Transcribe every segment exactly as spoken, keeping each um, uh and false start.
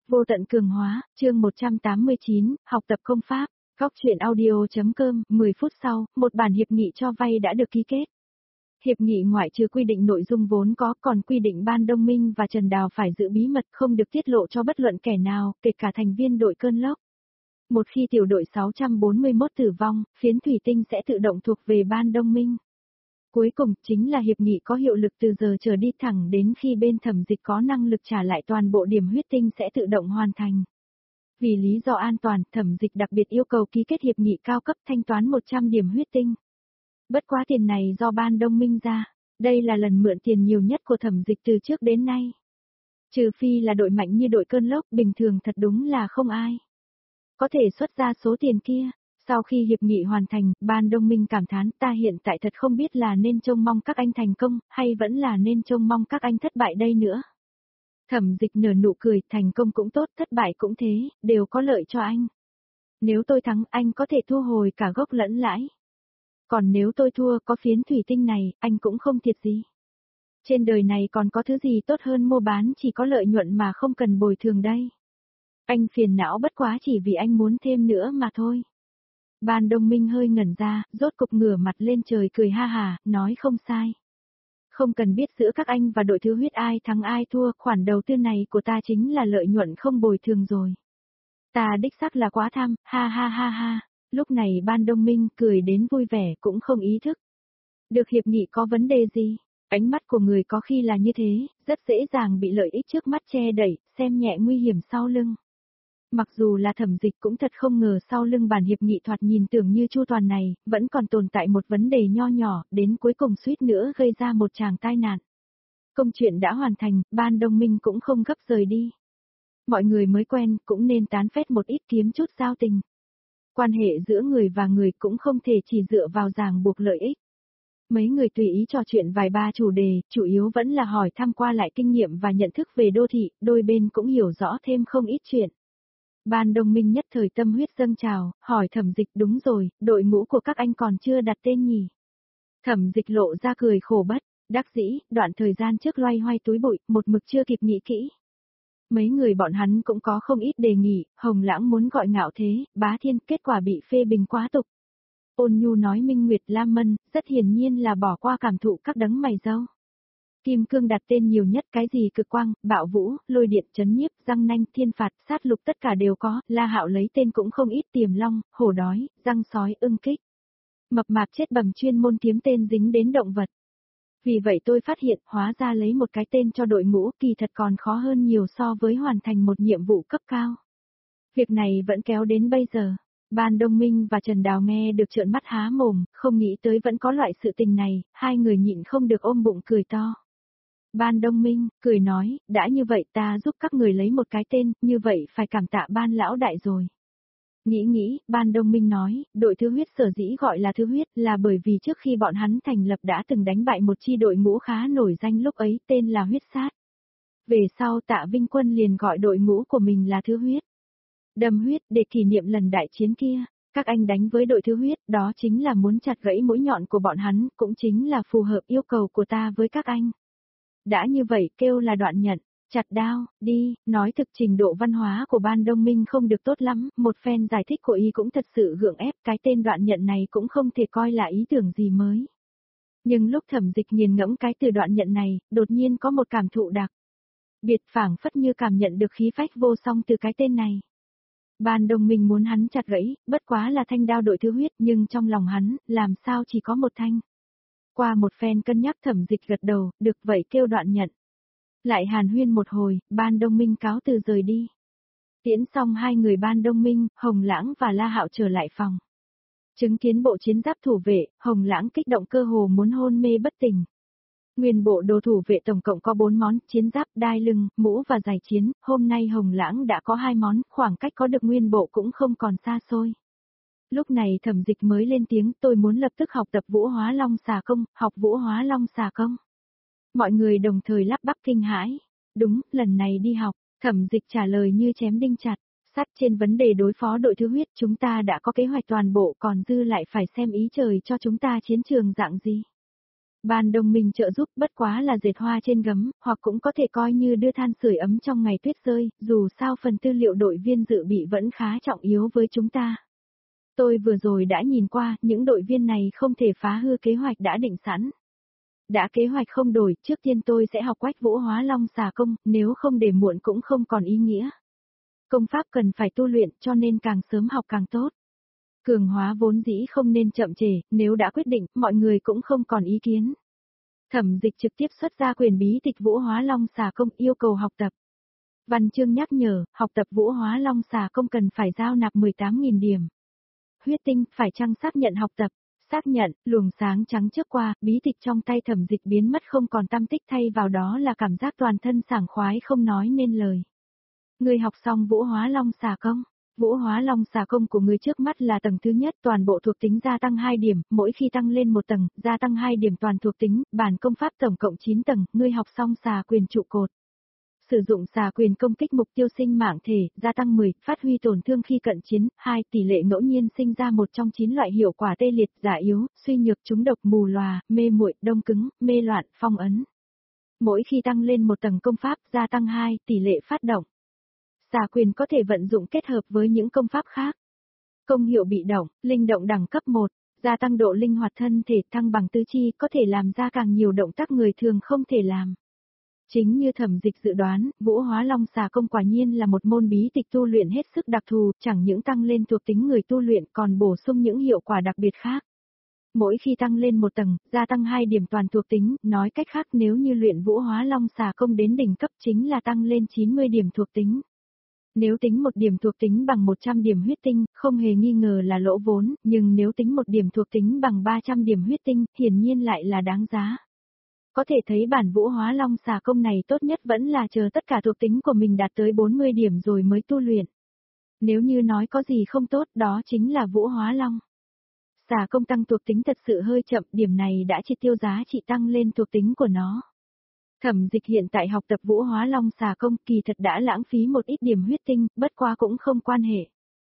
Vô tận cường hóa, chương một trăm tám mươi chín, học tập công pháp, góc truyện audio.com, mười phút sau, một bản hiệp nghị cho vay đã được ký kết. Hiệp nghị ngoại trừ quy định nội dung vốn có còn quy định Ban Đông Minh và Trần Đào phải giữ bí mật không được tiết lộ cho bất luận kẻ nào, kể cả thành viên đội cơn lốc. Một khi tiểu đội sáu trăm bốn mươi mốt tử vong, phiến thủy tinh sẽ tự động thuộc về Ban Đông Minh. Cuối cùng, chính là hiệp nghị có hiệu lực từ giờ trở đi thẳng đến khi bên thẩm dịch có năng lực trả lại toàn bộ điểm huyết tinh sẽ tự động hoàn thành. Vì lý do an toàn, thẩm dịch đặc biệt yêu cầu ký kết hiệp nghị cao cấp thanh toán một trăm điểm huyết tinh. Bất quá tiền này do Ban Đông Minh ra, đây là lần mượn tiền nhiều nhất của thẩm dịch từ trước đến nay. Trừ phi là đội mạnh như đội cơn lốc, bình thường thật đúng là không ai có thể xuất ra số tiền kia. Sau khi hiệp nghị hoàn thành, Ban Đông Minh cảm thán ta hiện tại thật không biết là nên trông mong các anh thành công, hay vẫn là nên trông mong các anh thất bại đây nữa. Thẩm dịch nở nụ cười, thành công cũng tốt, thất bại cũng thế, đều có lợi cho anh. Nếu tôi thắng, anh có thể thu hồi cả gốc lẫn lãi. Còn nếu tôi thua, có phiến thủy tinh này, anh cũng không thiệt gì. Trên đời này còn có thứ gì tốt hơn mua bán chỉ có lợi nhuận mà không cần bồi thường đây. Anh phiền não bất quá chỉ vì anh muốn thêm nữa mà thôi. Ban Đông Minh hơi ngẩn ra, rốt cục ngửa mặt lên trời cười ha hà, nói không sai. Không cần biết giữa các anh và đội thứ huyết ai thắng ai thua, khoản đầu tư này của ta chính là lợi nhuận không bồi thường rồi. Ta đích xác là quá tham, ha ha ha ha. Lúc này Ban Đông Minh cười đến vui vẻ cũng không ý thức. Được hiệp nghị có vấn đề gì? Ánh mắt của người có khi là như thế, rất dễ dàng bị lợi ích trước mắt che đẩy, xem nhẹ nguy hiểm sau lưng. Mặc dù là thẩm dịch cũng thật không ngờ sau lưng bản hiệp nghị thoạt nhìn tưởng như chu toàn này, vẫn còn tồn tại một vấn đề nho nhỏ, đến cuối cùng suýt nữa gây ra một tràng tai nạn. Công chuyện đã hoàn thành, Ban Đông Minh cũng không gấp rời đi. Mọi người mới quen, cũng nên tán phét một ít kiếm chút giao tình. Quan hệ giữa người và người cũng không thể chỉ dựa vào ràng buộc lợi ích. Mấy người tùy ý trò chuyện vài ba chủ đề, chủ yếu vẫn là hỏi thăm qua lại kinh nghiệm và nhận thức về đô thị, đôi bên cũng hiểu rõ thêm không ít chuyện. Ban Đông Minh nhất thời tâm huyết dâng trào, hỏi thẩm dịch đúng rồi, đội ngũ của các anh còn chưa đặt tên nhỉ. Thẩm dịch lộ ra cười khổ bất, đắc dĩ, đoạn thời gian trước loay hoay túi bụi, một mực chưa kịp nghĩ kỹ. Mấy người bọn hắn cũng có không ít đề nghị, Hồng Lãng muốn gọi Ngạo Thế, Bá Thiên, kết quả bị phê bình quá tục. Ôn Nhu nói Minh Nguyệt Lam Mân, rất hiển nhiên là bỏ qua cảm thụ các đấng mày râu. Kim Cương đặt tên nhiều nhất cái gì cực quang, bạo vũ, lôi điện, chấn nhiếp, răng nanh, thiên phạt, sát lục tất cả đều có, La Hạo lấy tên cũng không ít tiềm long, hổ đói, răng sói, ưng kích. Mập mạp chết bầm chuyên môn kiếm tên dính đến động vật. Vì vậy tôi phát hiện hóa ra lấy một cái tên cho đội ngũ kỳ thật còn khó hơn nhiều so với hoàn thành một nhiệm vụ cấp cao. Việc này vẫn kéo đến bây giờ. Ban Đông Minh và Trần Đào nghe được trợn mắt há mồm, không nghĩ tới vẫn có loại sự tình này, hai người nhịn không được ôm bụng cười to. Ban Đông Minh, cười nói, đã như vậy ta giúp các người lấy một cái tên, như vậy phải cảm tạ Ban lão đại rồi. Nghĩ nghĩ, Ban Đông Minh nói, đội thứ huyết sở dĩ gọi là thứ huyết là bởi vì trước khi bọn hắn thành lập đã từng đánh bại một chi đội ngũ khá nổi danh lúc ấy tên là huyết sát. Về sau Tạ Vinh Quân liền gọi đội ngũ của mình là thứ huyết. Đâm huyết để kỷ niệm lần đại chiến kia, các anh đánh với đội thứ huyết đó chính là muốn chặt gãy mũi nhọn của bọn hắn, cũng chính là phù hợp yêu cầu của ta với các anh. Đã như vậy kêu là đoạn nhận, chặt đao, đi, nói thực trình độ văn hóa của Ban Đông Minh không được tốt lắm, một phen giải thích của y cũng thật sự gượng ép, cái tên đoạn nhận này cũng không thể coi là ý tưởng gì mới. Nhưng lúc thẩm dịch nghiền ngẫm cái từ đoạn nhận này, đột nhiên có một cảm thụ đặc biệt phảng phất như cảm nhận được khí phách vô song từ cái tên này. Ban Đông Minh muốn hắn chặt gãy, bất quá là thanh đao đội thứ huyết, nhưng trong lòng hắn, làm sao chỉ có một thanh. Qua một phen cân nhắc thẩm dịch gật đầu, được vậy kêu đoạn nhận. Lại hàn huyên một hồi, Ban Đông Minh cáo từ rời đi. Tiễn xong hai người Ban Đông Minh, Hồng Lãng và La Hạo trở lại phòng. Chứng kiến bộ chiến giáp thủ vệ, Hồng Lãng kích động cơ hồ muốn hôn mê bất tỉnh. Nguyên bộ đồ thủ vệ tổng cộng có bốn món, chiến giáp, đai lưng, mũ và giày chiến, hôm nay Hồng Lãng đã có hai món, khoảng cách có được nguyên bộ cũng không còn xa xôi. Lúc này thẩm dịch mới lên tiếng, tôi muốn lập tức học tập vũ hóa long xà công, học vũ hóa long xà công. Mọi người đồng thời lắp bắp kinh hãi. Đúng, lần này đi học, thẩm dịch trả lời như chém đinh chặt. Sắt trên vấn đề đối phó đội thứ huyết chúng ta đã có kế hoạch toàn bộ còn dư lại phải xem ý trời cho chúng ta chiến trường dạng gì. Ban đồng minh trợ giúp bất quá là dệt hoa trên gấm, hoặc cũng có thể coi như đưa than sưởi ấm trong ngày tuyết rơi, dù sao phần tư liệu đội viên dự bị vẫn khá trọng yếu với chúng ta. Tôi vừa rồi đã nhìn qua, những đội viên này không thể phá hư kế hoạch đã định sẵn. Đã kế hoạch không đổi, trước tiên tôi sẽ học Quách Vũ Hóa Long xà công, nếu không để muộn cũng không còn ý nghĩa. Công pháp cần phải tu luyện cho nên càng sớm học càng tốt. Cường hóa vốn dĩ không nên chậm trễ, nếu đã quyết định, mọi người cũng không còn ý kiến. Thẩm Dịch trực tiếp xuất ra quyền bí tịch Vũ Hóa Long xà công yêu cầu học tập. Văn chương nhắc nhở, học tập Vũ Hóa Long xà công cần phải giao nạp mười tám nghìn điểm. Huyết tinh, phải chăng xác nhận học tập? Xác nhận, luồng sáng trắng trước qua, bí tịch trong tay Thẩm Dịch biến mất không còn tăm tích, thay vào đó là cảm giác toàn thân sảng khoái không nói nên lời. Người học xong Vũ Hóa Long xà công. Vũ Hóa Long xà công của người trước mắt là tầng thứ nhất, toàn bộ thuộc tính gia tăng hai điểm, mỗi khi tăng lên một tầng, gia tăng hai điểm toàn thuộc tính, bản công pháp tổng cộng chín tầng, ngươi học xong xà quyền trụ cột. Sử dụng xà quyền công kích mục tiêu sinh mạng thể, gia tăng mười, phát huy tổn thương khi cận chiến, hai, tỷ lệ ngẫu nhiên sinh ra một trong chín loại hiệu quả tê liệt, giả yếu, suy nhược, trúng độc, mù lòa, mê muội, đông cứng, mê loạn, phong ấn. Mỗi khi tăng lên một tầng công pháp, gia tăng hai, tỷ lệ phát động. Xà quyền có thể vận dụng kết hợp với những công pháp khác. Công hiệu bị động, linh động đẳng cấp một, gia tăng độ linh hoạt thân thể, thăng bằng tứ chi, có thể làm ra càng nhiều động tác người thường không thể làm. Chính như Thẩm Dịch dự đoán, Vũ Hóa Long xà công quả nhiên là một môn bí tịch tu luyện hết sức đặc thù, chẳng những tăng lên thuộc tính người tu luyện còn bổ sung những hiệu quả đặc biệt khác. Mỗi khi tăng lên một tầng, gia tăng hai điểm toàn thuộc tính, nói cách khác nếu như luyện Vũ Hóa Long xà công đến đỉnh cấp chính là tăng lên chín mươi điểm thuộc tính. Nếu tính một điểm thuộc tính bằng một trăm điểm huyết tinh, không hề nghi ngờ là lỗ vốn, nhưng nếu tính một điểm thuộc tính bằng ba trăm điểm huyết tinh, hiển nhiên lại là đáng giá. Có thể thấy bản Vũ Hóa Long xà công này tốt nhất vẫn là chờ tất cả thuộc tính của mình đạt tới bốn mươi điểm rồi mới tu luyện. Nếu như nói có gì không tốt đó chính là Vũ Hóa Long. Xà công tăng thuộc tính thật sự hơi chậm, điểm này đã triệt tiêu giá trị tăng lên thuộc tính của nó. Thẩm Dịch hiện tại học tập Vũ Hóa Long xà công kỳ thật đã lãng phí một ít điểm huyết tinh, bất quá cũng không quan hệ.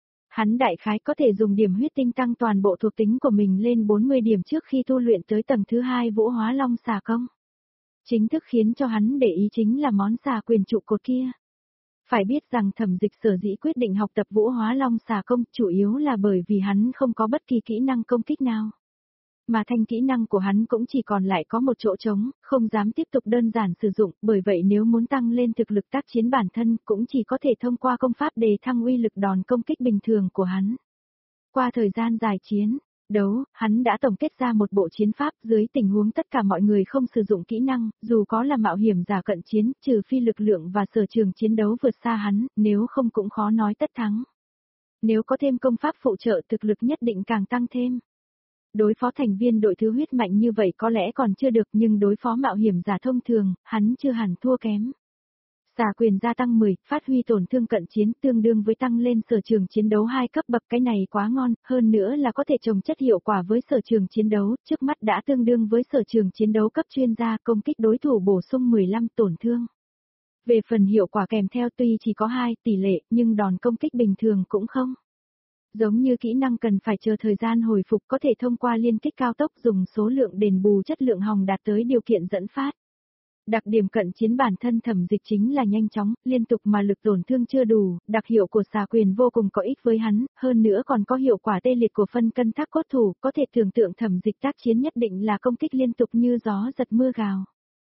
Hắn đại khái có thể dùng điểm huyết tinh tăng toàn bộ thuộc tính của mình lên bốn mươi điểm trước khi tu luyện tới tầng thứ hai Vũ Hóa Long xà công. Chính thức khiến cho hắn để ý chính là món xà quyền trụ cột kia. Phải biết rằng Thẩm Dịch sở dĩ quyết định học tập Vũ Hóa Long xà công chủ yếu là bởi vì hắn không có bất kỳ kỹ năng công kích nào. Mà thanh kỹ năng của hắn cũng chỉ còn lại có một chỗ trống, không dám tiếp tục đơn giản sử dụng, bởi vậy nếu muốn tăng lên thực lực tác chiến bản thân cũng chỉ có thể thông qua công pháp để thăng uy lực đòn công kích bình thường của hắn. Qua thời gian dài chiến, đấu, hắn đã tổng kết ra một bộ chiến pháp dưới tình huống tất cả mọi người không sử dụng kỹ năng, dù có là mạo hiểm giả cận chiến, trừ phi lực lượng và sở trường chiến đấu vượt xa hắn, nếu không cũng khó nói tất thắng. Nếu có thêm công pháp phụ trợ thực lực nhất định càng tăng thêm. Đối phó thành viên đội thứ huyết mạnh như vậy có lẽ còn chưa được nhưng đối phó mạo hiểm giả thông thường, hắn chưa hẳn thua kém. Xà quyền gia tăng mười, phát huy tổn thương cận chiến tương đương với tăng lên sở trường chiến đấu hai cấp bậc, cái này quá ngon, hơn nữa là có thể trồng chất hiệu quả với sở trường chiến đấu, trước mắt đã tương đương với sở trường chiến đấu cấp chuyên gia công kích đối thủ bổ sung mười lăm tổn thương. Về phần hiệu quả kèm theo tuy chỉ có hai tỷ lệ nhưng đòn công kích bình thường cũng không. Giống như kỹ năng cần phải chờ thời gian hồi phục có thể thông qua liên kích cao tốc dùng số lượng đền bù chất lượng hòng đạt tới điều kiện dẫn phát. Đặc điểm cận chiến bản thân Thẩm Dịch chính là nhanh chóng, liên tục mà lực tổn thương chưa đủ, đặc hiệu của xà quyền vô cùng có ích với hắn, hơn nữa còn có hiệu quả tê liệt của phân cân thác cốt thủ, có thể tưởng tượng Thẩm Dịch tác chiến nhất định là công kích liên tục như gió giật mưa gào.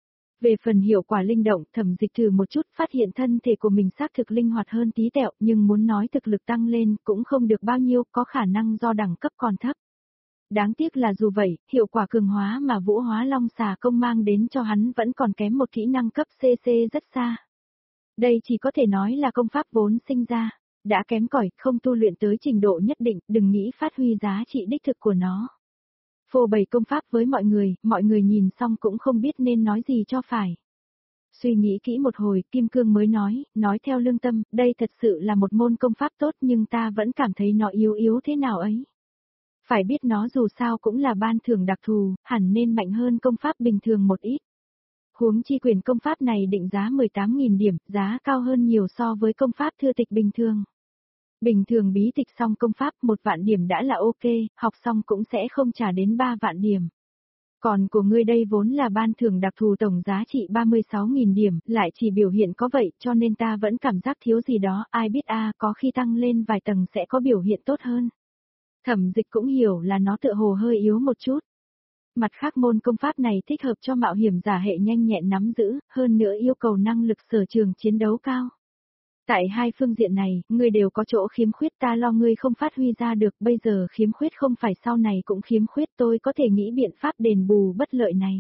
Về phần hiệu quả linh động, Thẩm Dịch thử một chút phát hiện thân thể của mình xác thực linh hoạt hơn tí tẹo, nhưng muốn nói thực lực tăng lên cũng không được bao nhiêu, có khả năng do đẳng cấp còn thấp. Đáng tiếc là dù vậy, hiệu quả cường hóa mà Vũ Hóa Long xà công mang đến cho hắn vẫn còn kém một kỹ năng cấp xê xê rất xa. Đây chỉ có thể nói là công pháp vốn sinh ra, đã kém cỏi, không tu luyện tới trình độ nhất định, đừng nghĩ phát huy giá trị đích thực của nó. Phô bày công pháp với mọi người, mọi người nhìn xong cũng không biết nên nói gì cho phải. Suy nghĩ kỹ một hồi, Kim Cương mới nói, nói theo lương tâm, đây thật sự là một môn công pháp tốt nhưng ta vẫn cảm thấy nó yếu yếu thế nào ấy. Phải biết nó dù sao cũng là ban thưởng đặc thù, hẳn nên mạnh hơn công pháp bình thường một ít. Huống chi quyền công pháp này định giá mười tám nghìn điểm, giá cao hơn nhiều so với công pháp thư tịch bình thường. Bình thường bí tịch xong công pháp một vạn điểm đã là ok, học xong cũng sẽ không trả đến ba vạn điểm. Còn của ngươi đây vốn là ban thưởng đặc thù tổng giá trị ba mươi sáu nghìn điểm, lại chỉ biểu hiện có vậy cho nên ta vẫn cảm giác thiếu gì đó, ai biết a có khi tăng lên vài tầng sẽ có biểu hiện tốt hơn. Thẩm Dịch cũng hiểu là nó tựa hồ hơi yếu một chút. Mặt khác môn công pháp này thích hợp cho mạo hiểm giả hệ nhanh nhẹn nắm giữ, hơn nữa yêu cầu năng lực sở trường chiến đấu cao. Tại hai phương diện này, ngươi đều có chỗ khiếm khuyết, ta lo ngươi không phát huy ra được, bây giờ khiếm khuyết không phải sau này cũng khiếm khuyết, tôi có thể nghĩ biện pháp đền bù bất lợi này.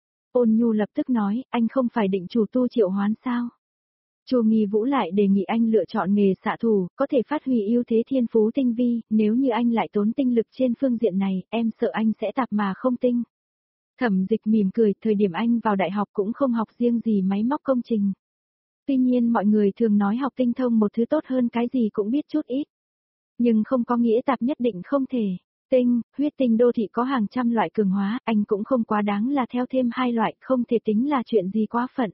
Ôn Nhu lập tức nói, anh không phải định chủ tu triệu hoán sao? Chu Nghi Vũ lại đề nghị anh lựa chọn nghề xạ thủ, có thể phát huy ưu thế thiên phú tinh vi, nếu như anh lại tốn tinh lực trên phương diện này, em sợ anh sẽ tạp mà không tinh. Thẩm Dịch mỉm cười, thời điểm anh vào đại học cũng không học riêng gì máy móc công trình. Tuy nhiên mọi người thường nói học tinh thông một thứ tốt hơn cái gì cũng biết chút ít. Nhưng không có nghĩa tạp nhất định không thể. Tinh, huyết tinh đô thị có hàng trăm loại cường hóa, anh cũng không quá đáng là theo thêm hai loại, không thể tính là chuyện gì quá phận.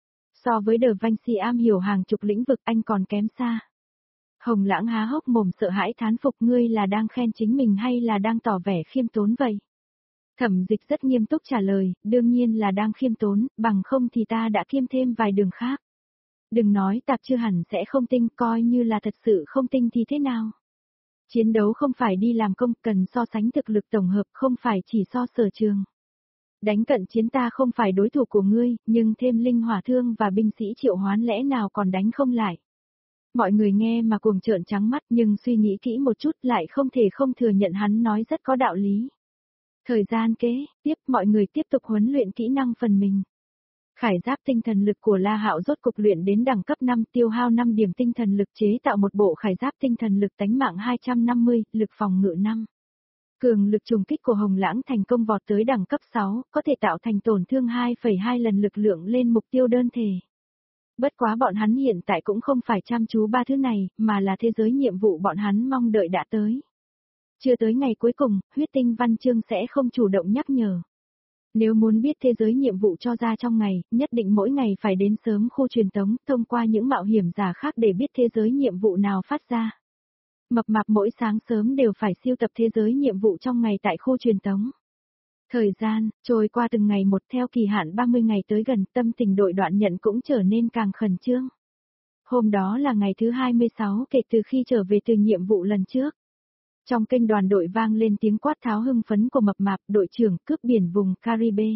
So với The Vinci am hiểu hàng chục lĩnh vực anh còn kém xa. Hồng Lãng há hốc mồm sợ hãi thán phục, ngươi là đang khen chính mình hay là đang tỏ vẻ khiêm tốn vậy? Thẩm Dịch rất nghiêm túc trả lời, đương nhiên là đang khiêm tốn, bằng không thì ta đã kiêm thêm vài đường khác. Đừng nói tạp chưa hẳn sẽ không tinh, coi như là thật sự không tinh thì thế nào? Chiến đấu không phải đi làm công, cần so sánh thực lực tổng hợp, không phải chỉ so sở trường. Đánh cận chiến ta không phải đối thủ của ngươi, nhưng thêm linh hỏa thương và binh sĩ triệu hoán lẽ nào còn đánh không lại. Mọi người nghe mà cuồng trợn trắng mắt, nhưng suy nghĩ kỹ một chút lại không thể không thừa nhận hắn nói rất có đạo lý. Thời gian kế, tiếp mọi người tiếp tục huấn luyện kỹ năng phần mình. Khải giáp tinh thần lực của La Hạo rốt cục luyện đến đẳng cấp năm, tiêu hao năm điểm tinh thần lực chế tạo một bộ khải giáp tinh thần lực tánh mạng hai trăm năm mươi, lực phòng ngự năm. Cường lực trùng kích của Hồng Lãng thành công vọt tới đẳng cấp sáu, có thể tạo thành tổn thương hai phẩy hai lần lực lượng lên mục tiêu đơn thể. Bất quá bọn hắn hiện tại cũng không phải chăm chú ba thứ này, mà là thế giới nhiệm vụ bọn hắn mong đợi đã tới. Chưa tới ngày cuối cùng, huyết tinh văn chương sẽ không chủ động nhắc nhở. Nếu muốn biết thế giới nhiệm vụ cho ra trong ngày, nhất định mỗi ngày phải đến sớm khu truyền tống, thông qua những mạo hiểm giả khác để biết thế giới nhiệm vụ nào phát ra. Mập mạp mỗi sáng sớm đều phải siêu tập thế giới nhiệm vụ trong ngày tại khu truyền tống. Thời gian, trôi qua từng ngày một, theo kỳ hạn ba mươi ngày tới gần, tâm tình đội đoạn nhận cũng trở nên càng khẩn trương. Hôm đó là ngày thứ hai mươi sáu kể từ khi trở về từ nhiệm vụ lần trước. Trong kênh đoàn đội vang lên tiếng quát tháo hưng phấn của mập mạp, đội trưởng cướp biển vùng Caribe.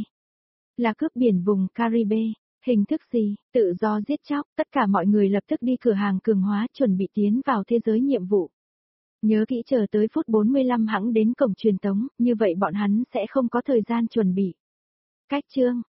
Là cướp biển vùng Caribe, hình thức gì, tự do giết chóc, tất cả mọi người lập tức đi cửa hàng cường hóa chuẩn bị tiến vào thế giới nhiệm vụ. Nhớ kỹ chờ tới phút bốn mươi lăm hãng đến cổng truyền tống, như vậy bọn hắn sẽ không có thời gian chuẩn bị. Cách chương,